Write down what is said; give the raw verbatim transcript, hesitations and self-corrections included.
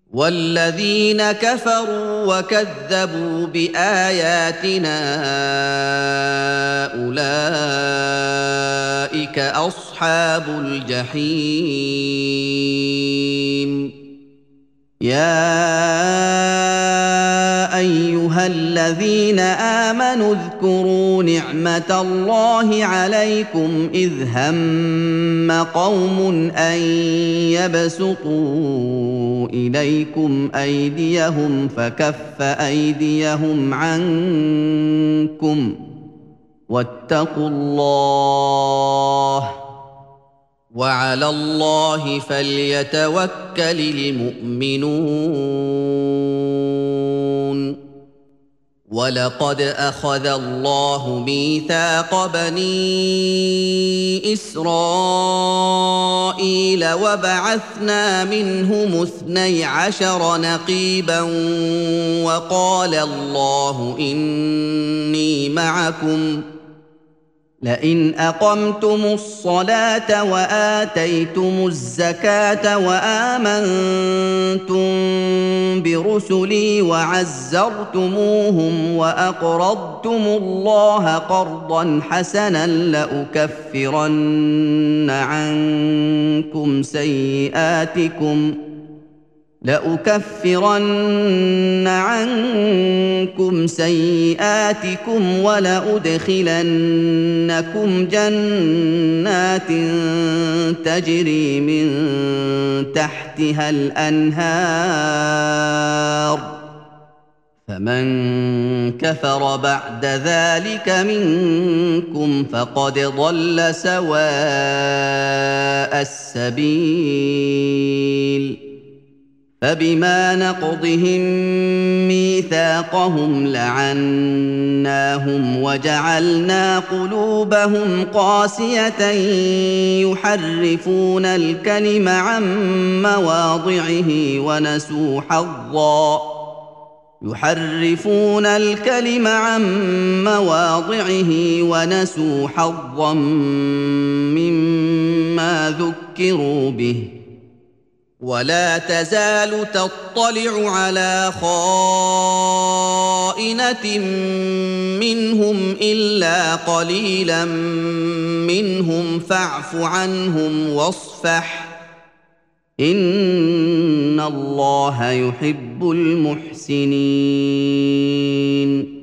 والذين كفروا وكذبوا بآياتنا أولئك أصحاب الجحيم يا أيها الذين آمنوا اذكروا نعمة الله عليكم إذ هم قوم أن يبسطوا إليكم أيديهم فكف أيديهم عنكم واتقوا الله وعلى الله فليتوكل المؤمنون ولقد أخذ الله ميثاق بني إسرائيل وبعثنا منهم اثني عشر نقيبا وقال الله إني معكم لئن أقمتم الصلاة وآتيتم الزكاة وآمنتم برسلي وعزرتموهم وأقرضتم الله قرضا حسنا لأكفرن عنكم سيئاتكم لأكفرن عنكم سيئاتكم ولأدخلنكم جنات تجري من تحتها الأنهار فمن كفر بعد ذلك منكم فقد ضل سواء السبيل فبما نقضهم ميثاقهم لعناهم وجعلنا قلوبهم قاسية يحرفون الكلم عن مواضعه ونسوا حظا يحرفون الكلم عن مواضعه ونسوا حظا مما ذكروا به ولا تزال تطلع على خائنة منهم إلا قليلا منهم فاعف عنهم واصفح إن الله يحب المحسنين